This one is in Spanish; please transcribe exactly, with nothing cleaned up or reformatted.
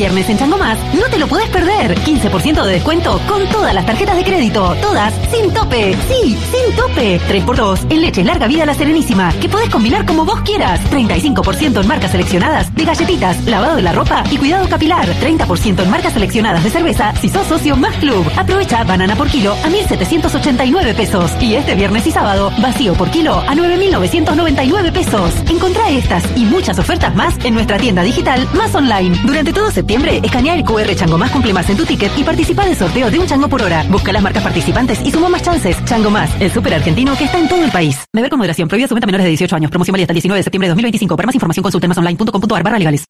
viernes en Chango Más no te lo podés perder. quince por ciento de descuento con todas las tarjetas de crédito. Todas sin tope. Sí, sin tope. tres por dos en leche larga vida La Serenísima, que podés combinar como vos quieras. treinta y cinco por ciento en marcas seleccionadas de galletitas, lavado de la ropa y cuidado capilar. treinta por ciento en marcas seleccionadas de cerveza si sos socio Más Club. Aprovecha banana por kilo a mil setecientos ochenta y nueve pesos. Y este viernes y sábado, vacío por kilo a nueve mil novecientos noventa y nueve pesos. Encontrá estas y muchas ofertas más en nuestra tienda digital Más Online. Durante todo septiembre, escanea el Q R Chango Más Cumple Más en tu ticket y participa del sorteo de un chango por hora. Busca las marcas participantes y suma más chances. Chango Más, el súper argentino que está en todo el país. Beber con moderación. Prohibida su venta a menores de dieciocho años. Promoción válida hasta el diecinueve de septiembre de dos mil veinticinco. Para más información consulte masonline punto com punto ar barra legales.